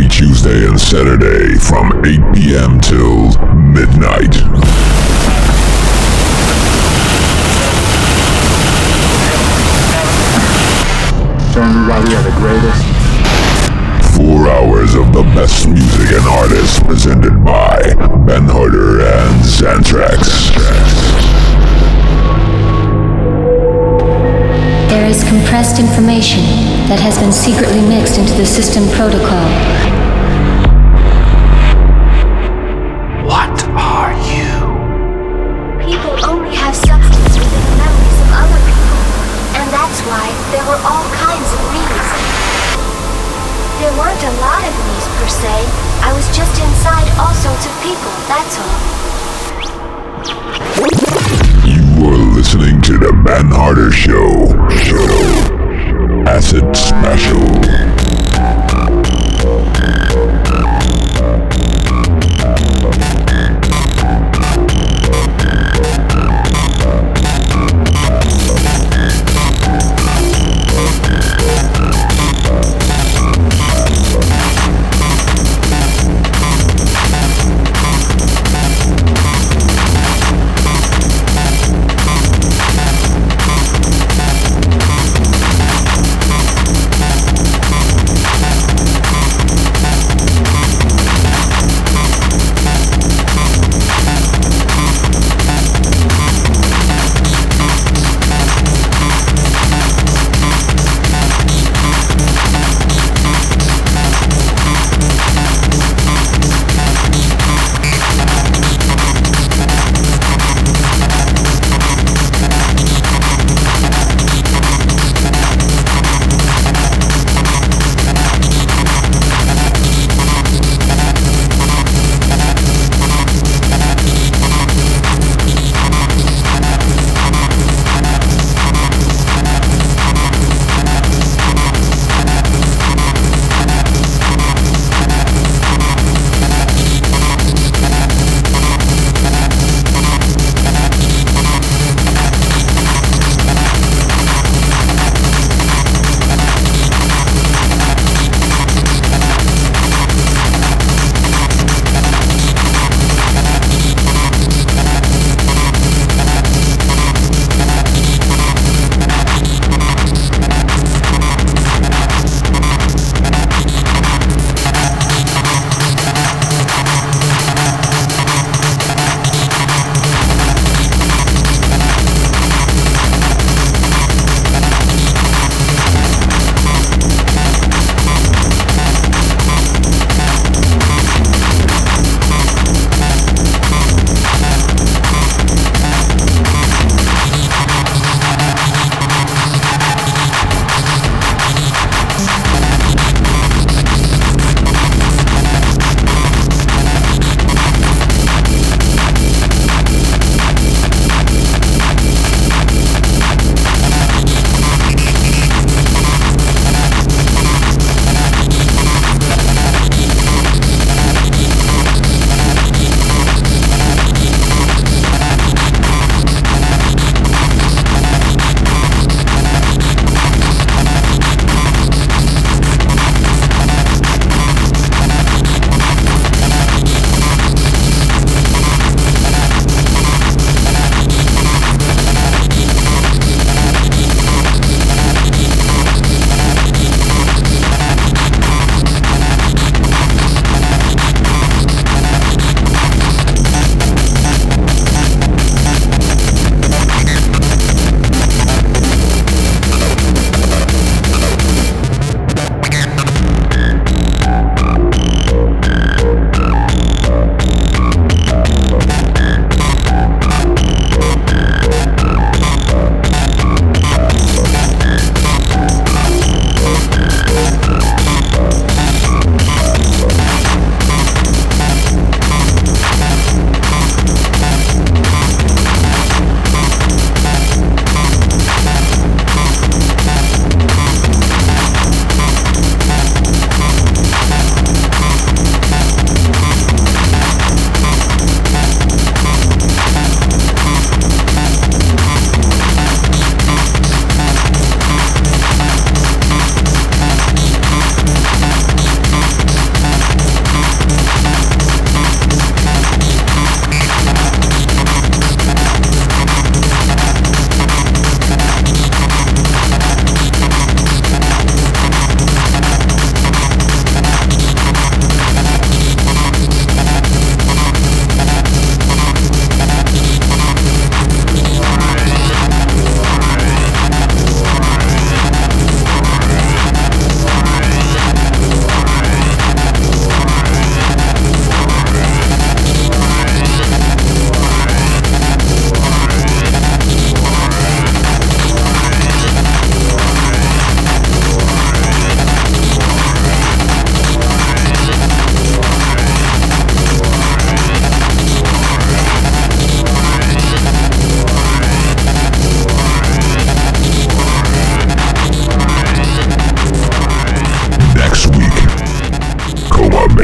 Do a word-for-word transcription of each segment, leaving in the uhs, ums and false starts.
every Tuesday and Saturday from eight p.m. till midnight. So everybody are the greatest. Four hours of the best music and artists presented by Ben Harder and Xantrax. There is compressed information that has been secretly mixed into the system protocol. What are you? People only have substance within the memories of other people, and that's why there were all kinds of me's. There weren't a lot of me's per se. I was just inside all sorts of people, that's all. You are listening to the Ben Harder Show. Show. Acid Special.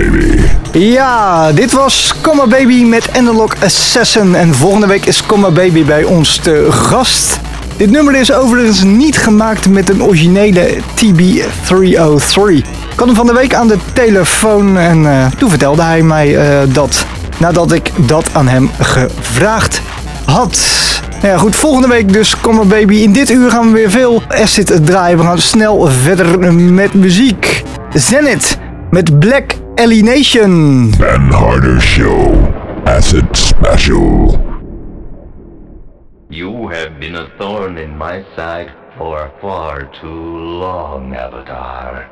Baby. Ja, dit was Comma Baby met Analog Assassin. En volgende week is Comma Baby bij ons te gast. Dit nummer is overigens niet gemaakt met een originele T B driehonderddrie. Ik had hem van de week aan de telefoon en uh, toen vertelde hij mij uh, dat. Nadat ik dat aan hem gevraagd had. Nou ja, goed, volgende week dus Comma Baby. In dit uur gaan we weer veel acid draaien. We gaan snel verder met muziek. Zenith met Black Alienation. Ben Harder Show Acid Special. You have been a thorn in my side for far too long, Avatar.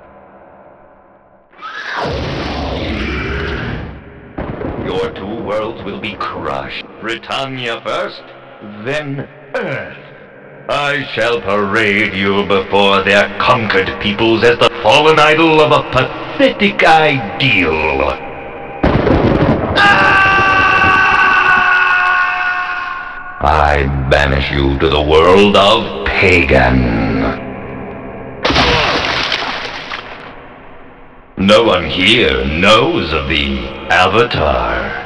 Your two worlds will be crushed. Britannia first, then Earth. I shall parade you before their conquered peoples as the fallen idol of a pathetic ideal. I banish you to the world of Pagan. No one here knows of the Avatar.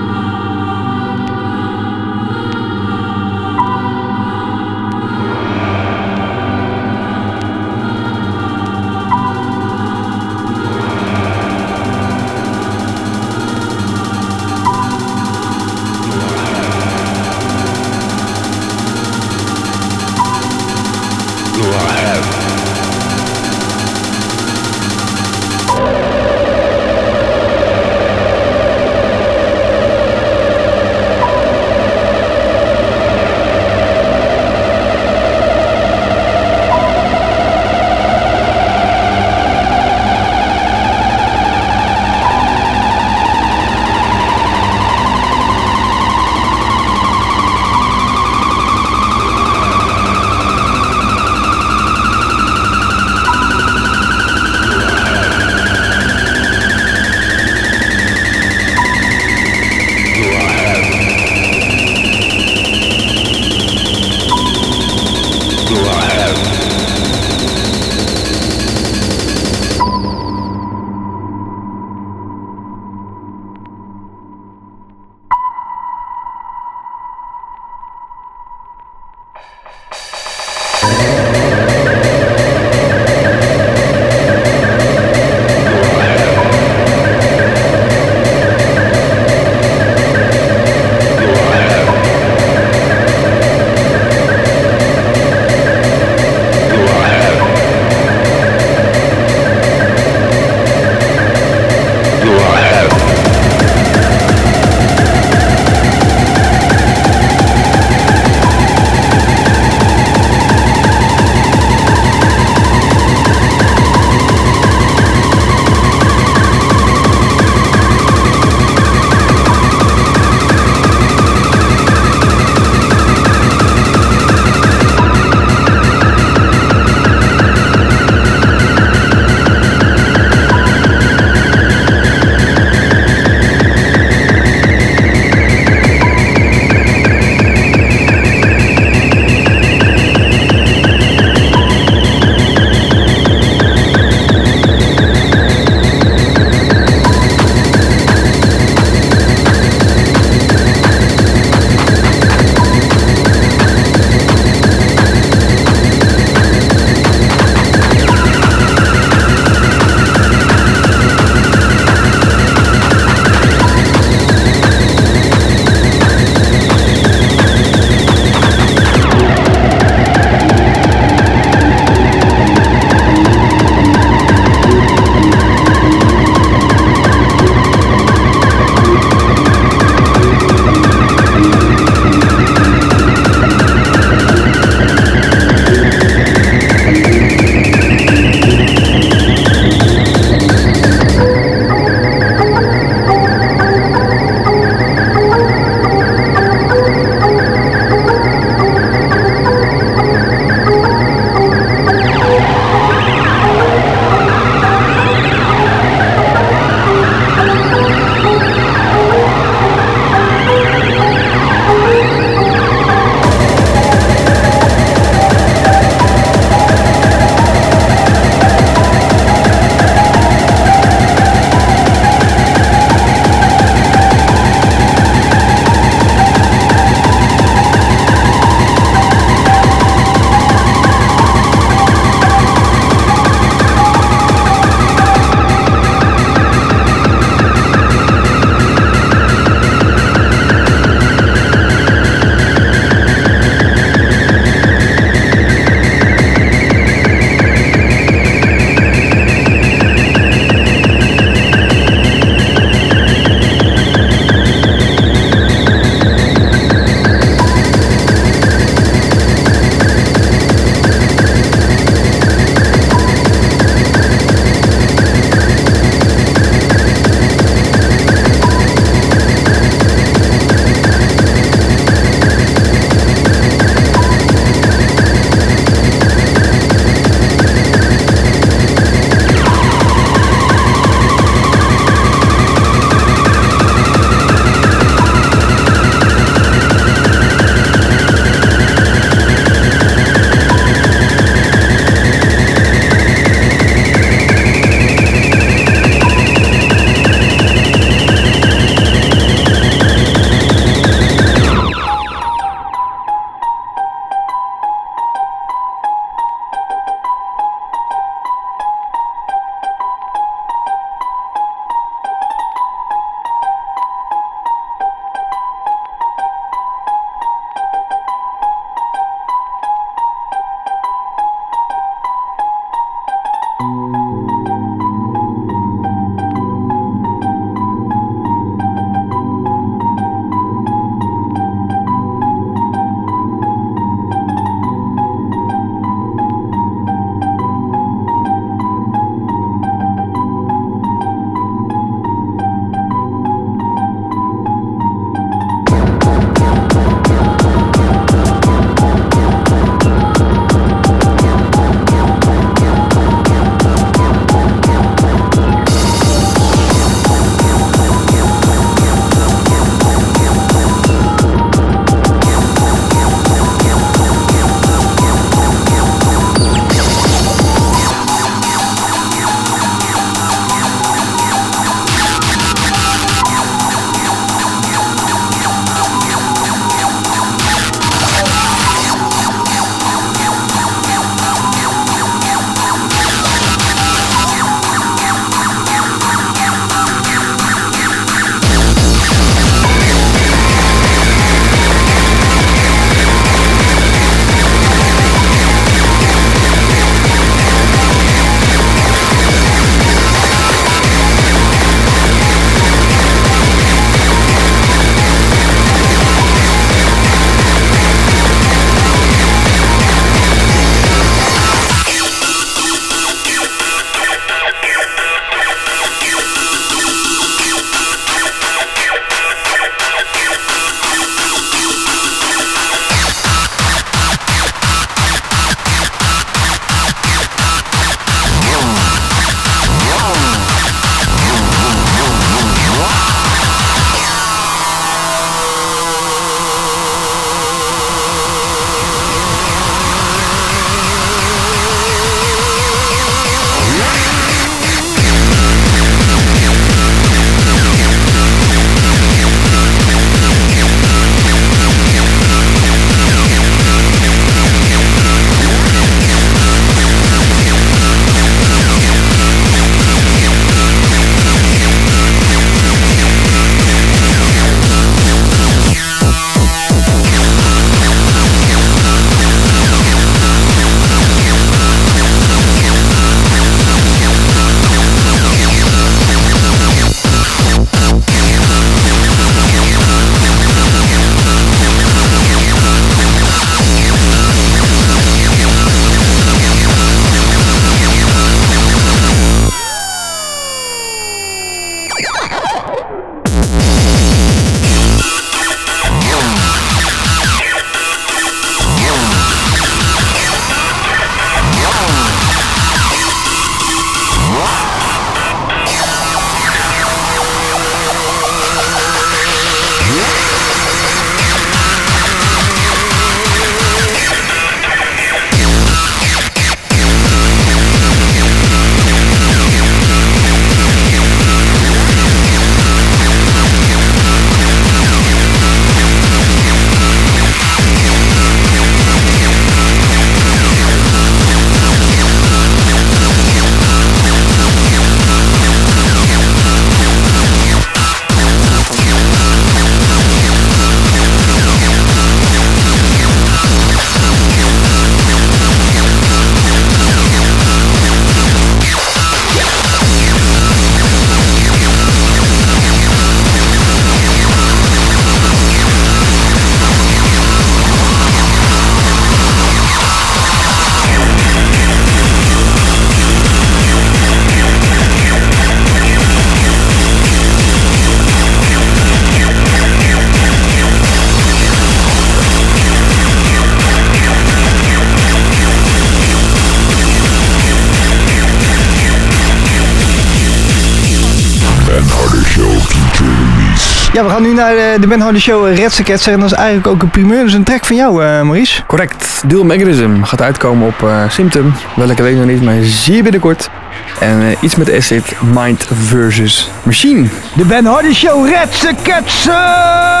Ja, we gaan nu naar de, de Ben Hardy Show Red Ketser. En dat is eigenlijk ook een primeur. Dus een track van jou, uh, Maurice. Correct. Dual Mechanism gaat uitkomen op uh, Symptom. Welke weet ik nog niet, maar zeer binnenkort. En uh, iets met Acid, Mind versus Machine. De Ben Hardy Show Red Ketser!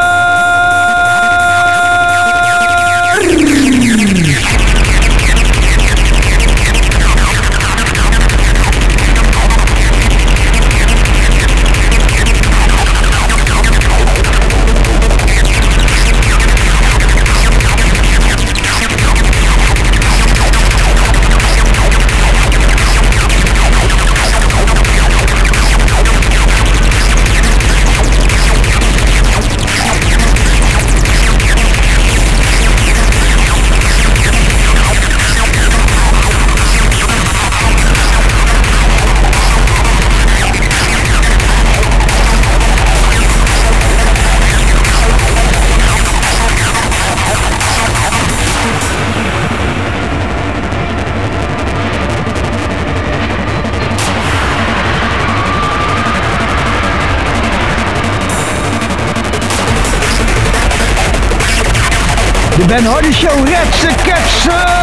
De Ben Hardy Show Red Ketser!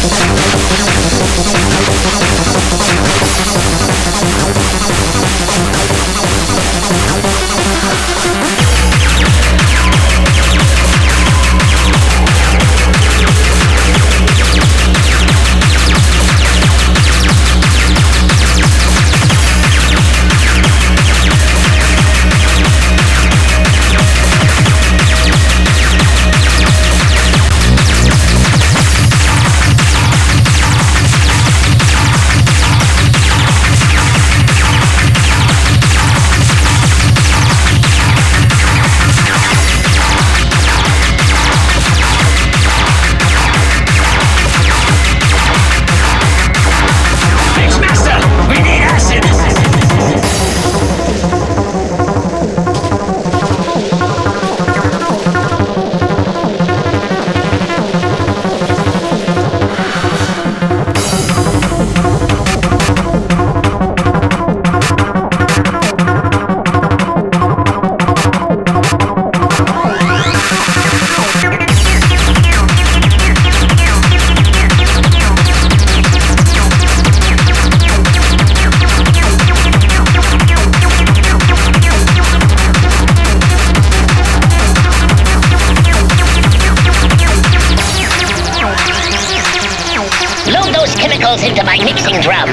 Into my mixing drum.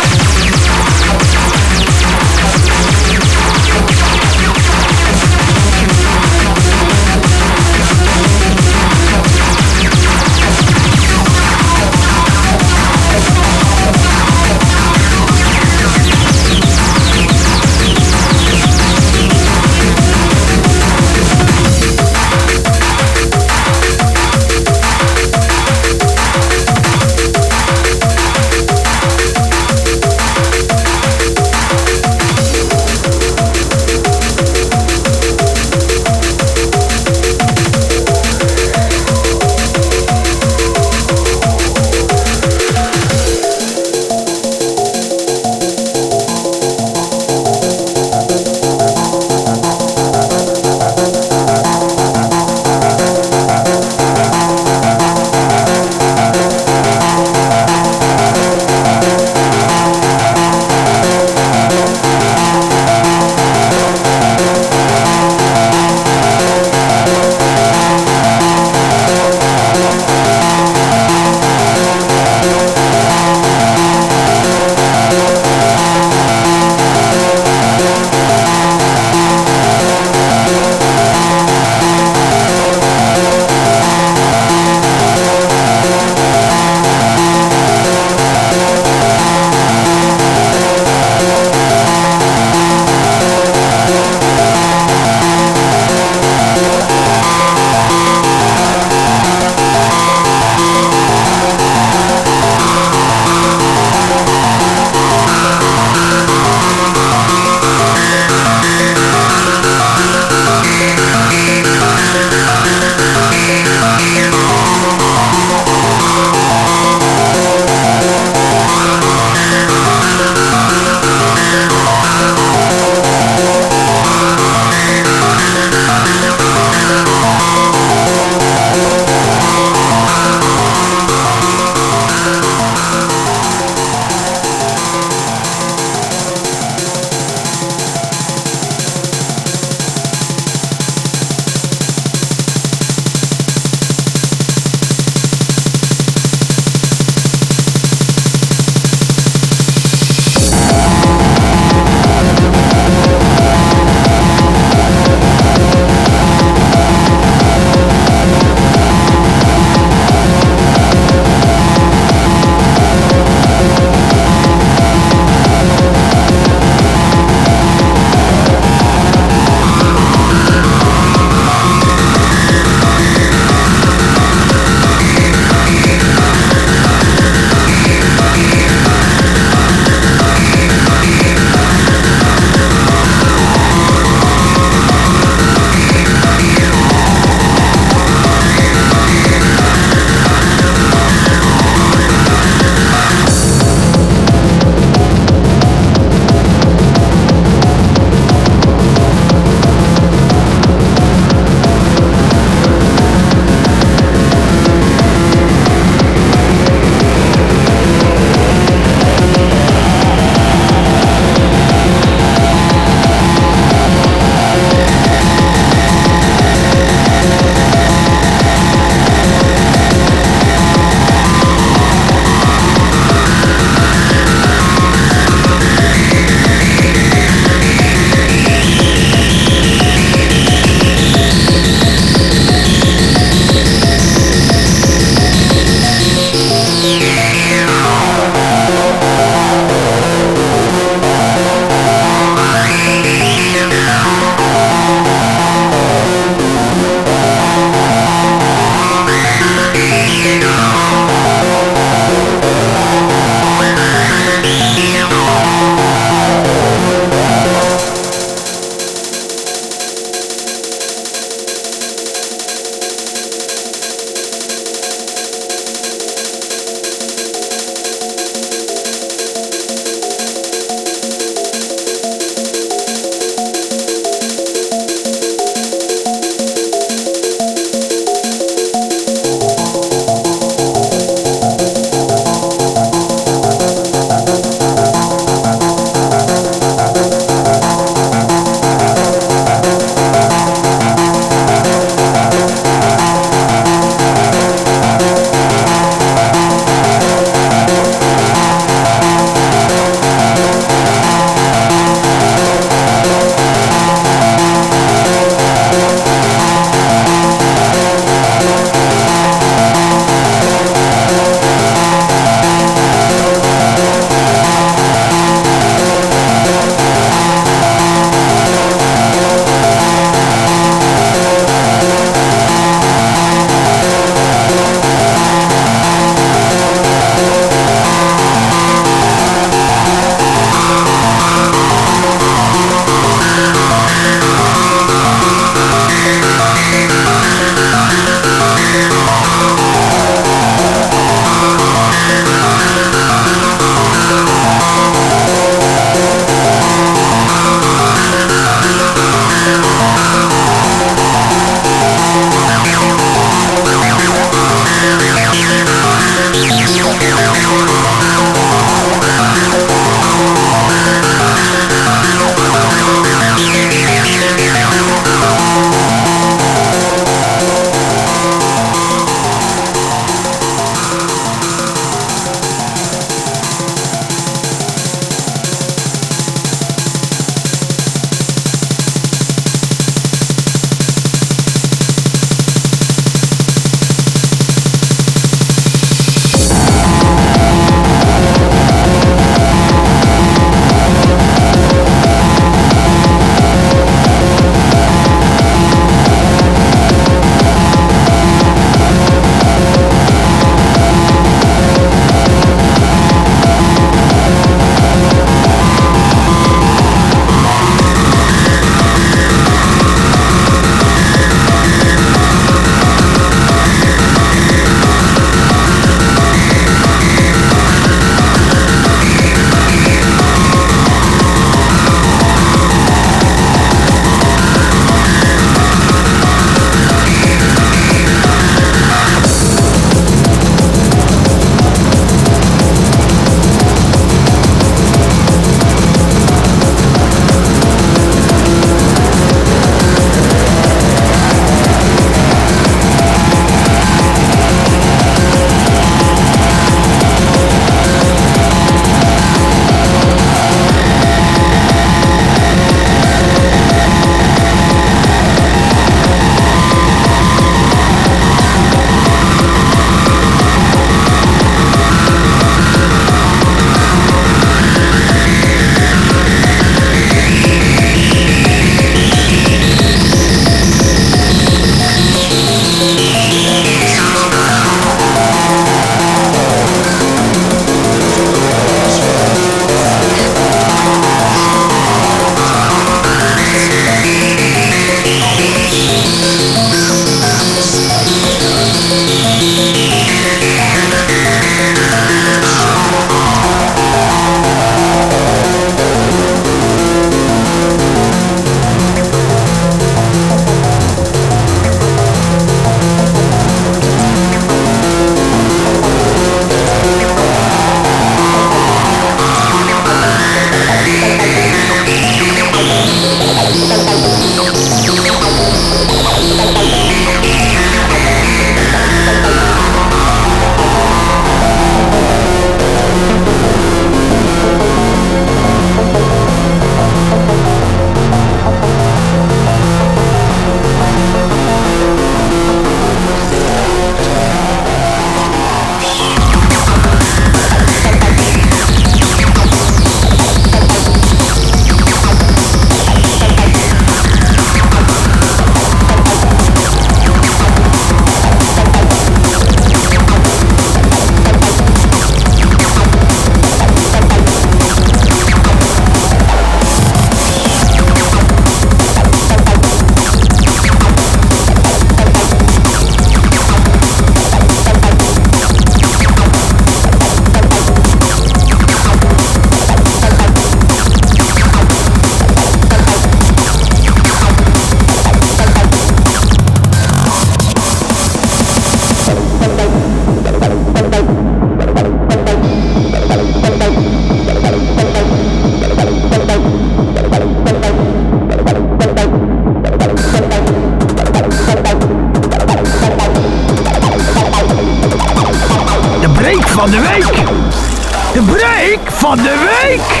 van de week. De break van de week.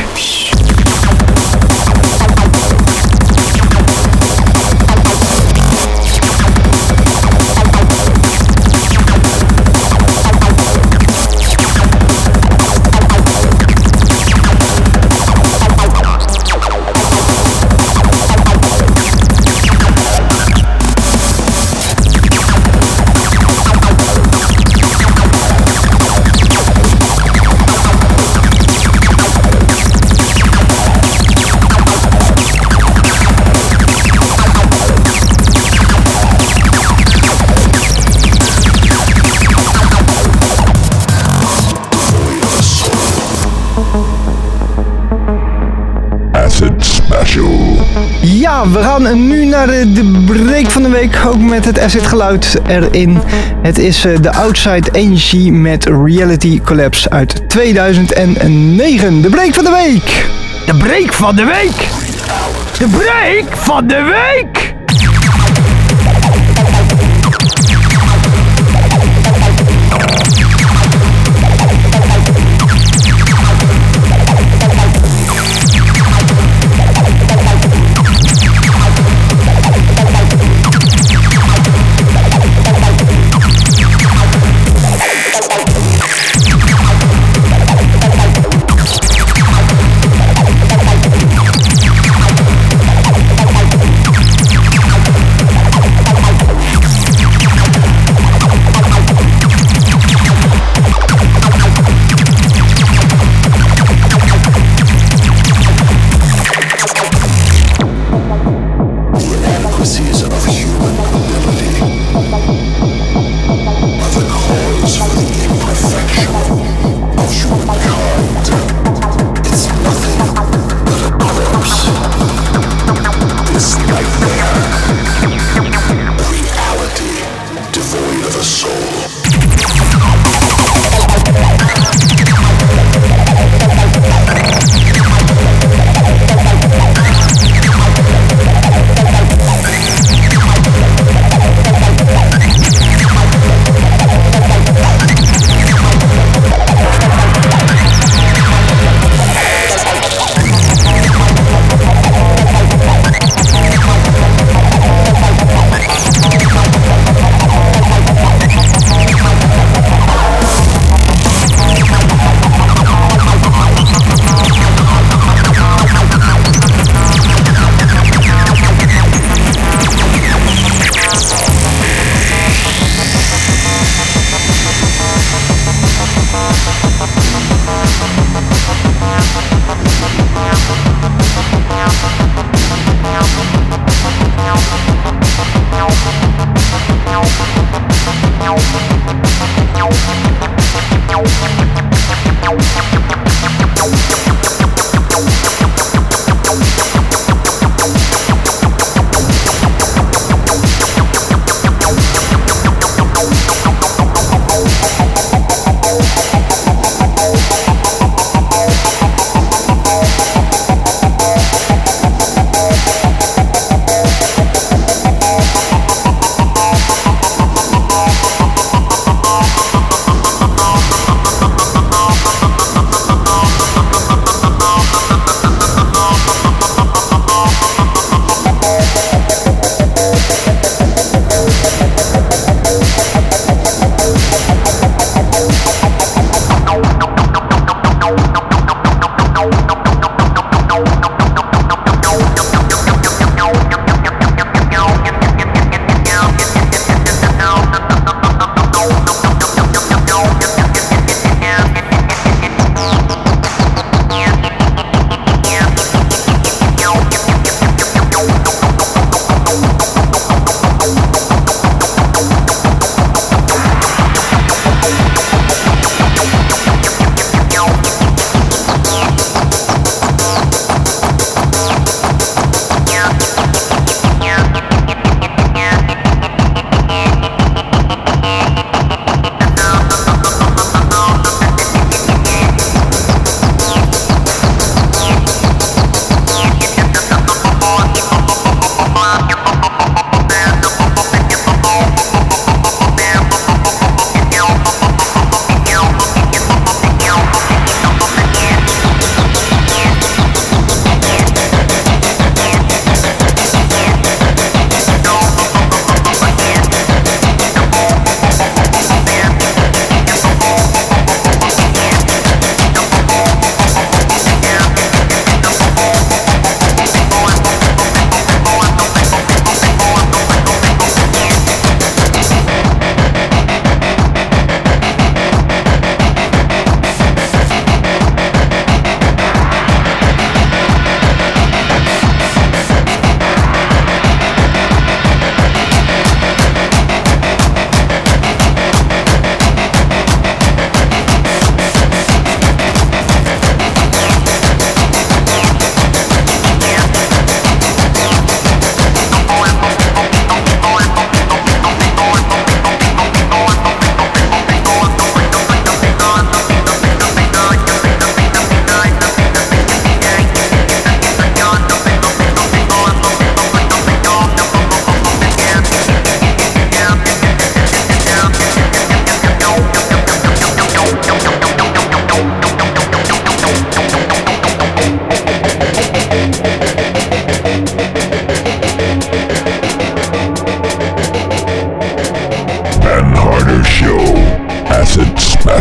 Ja, we gaan nu naar de, de break van de week, ook met het acid geluid erin. Het is uh, de Outside Energy met Reality Collapse uit tweeduizend negen. De break van de week! De break van de week! De break van de week!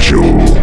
Special.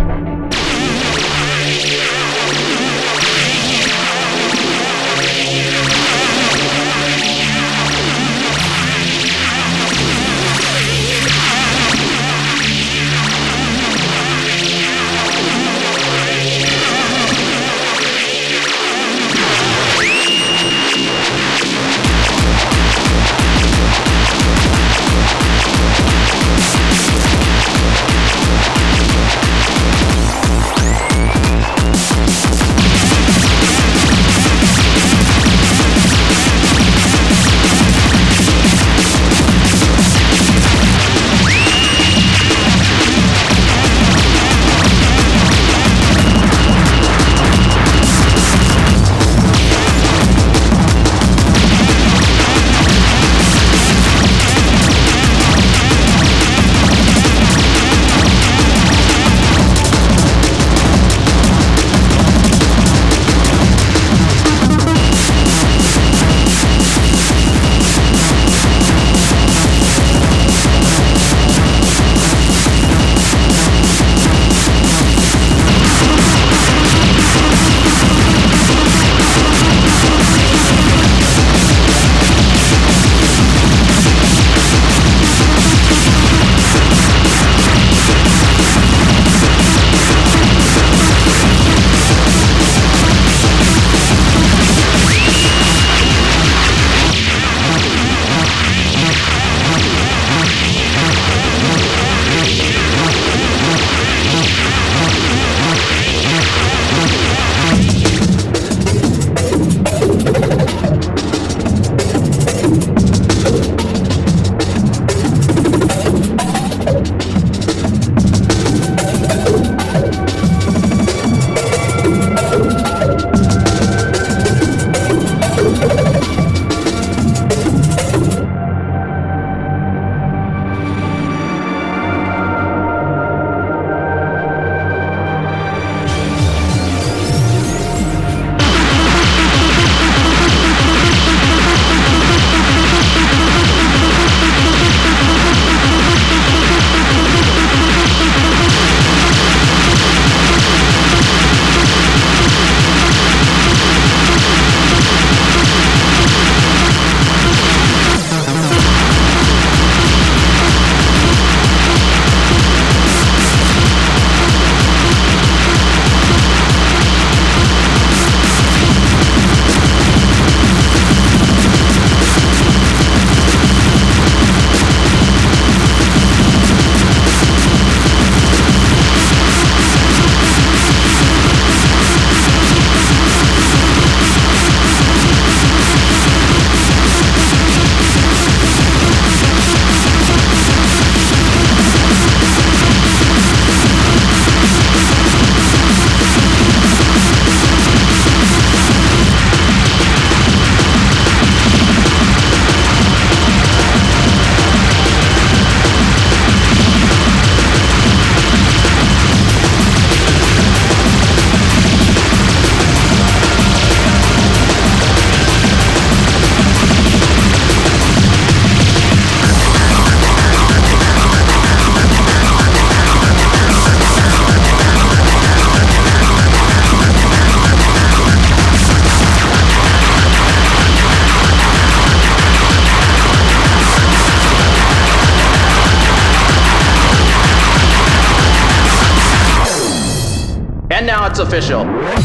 And now it's official.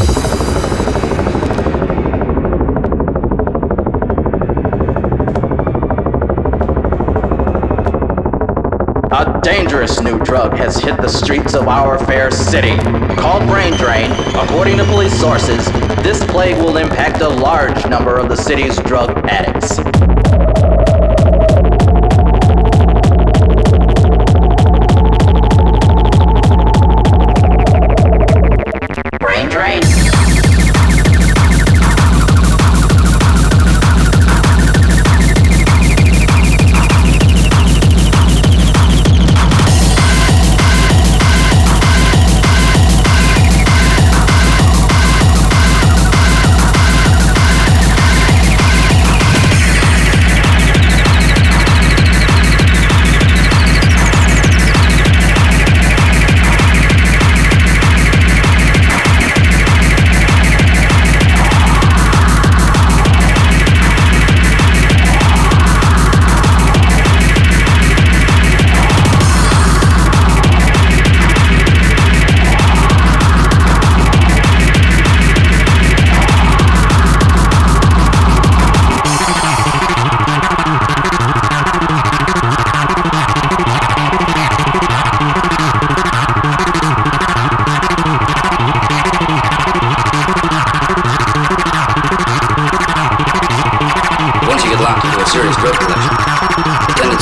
A dangerous new drug has hit the streets of our fair city. Called Brain Drain, according to police sources, this plague will impact a large number of the city's drug addicts. Brain Drain.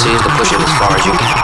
tendency is to push it as far as you can.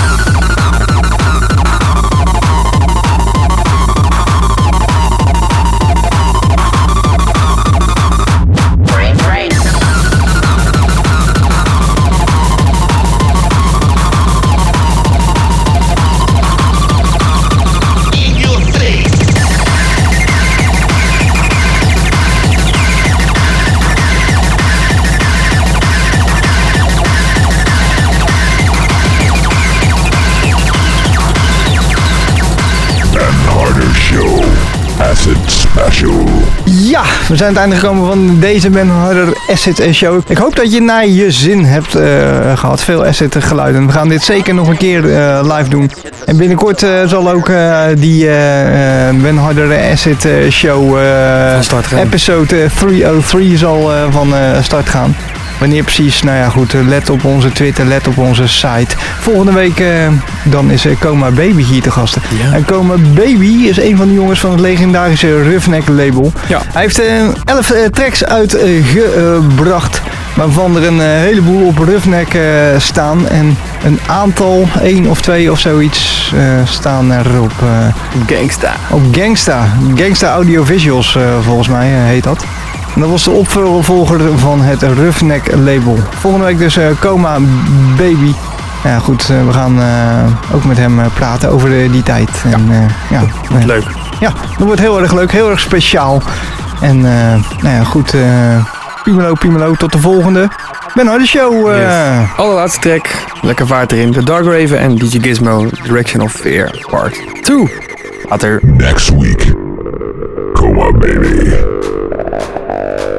Acid Special. Ja, we zijn aan het einde gekomen van deze Ben Harder Acid Show. Ik hoop dat je naar je zin hebt uh, gehad. Veel Acid geluiden. We gaan dit zeker nog een keer uh, live doen. En binnenkort uh, zal ook uh, die uh, Ben Harder Acid Show uh, episode driehonderddrie zal uh, van uh, start gaan. Wanneer precies, nou ja goed, let op onze Twitter, let op onze site. Volgende week uh, dan is uh, Coma Baby hier te gasten. Ja. En Coma Baby is een van de jongens van het legendarische Roughneck label. Ja. Hij heeft uh, elf uh, tracks uitgebracht, uh, waarvan er een uh, heleboel op Roughneck uh, staan. En een aantal, één of twee of zoiets, uh, staan er op... Uh, Gangsta. Op Gangsta. Gangsta Audiovisuals uh, volgens mij uh, heet dat. En dat was de opvolger van het Roughneck label. Volgende week dus uh, Coma Baby. Ja goed, uh, we gaan uh, ook met hem uh, praten over de, die tijd. Ja, en, uh, ja wordt leuk. Ja, dat wordt heel erg leuk, heel erg speciaal. En uh, nou ja goed, uh, Pimelo Pimelo, tot de volgende Ben Harder Show. Uh. Yes. Allerlaatste track, lekker vaart erin. The Dark Raven en D J Gizmo, Direction of Fear Part twee. Later. Next week, Coma Baby.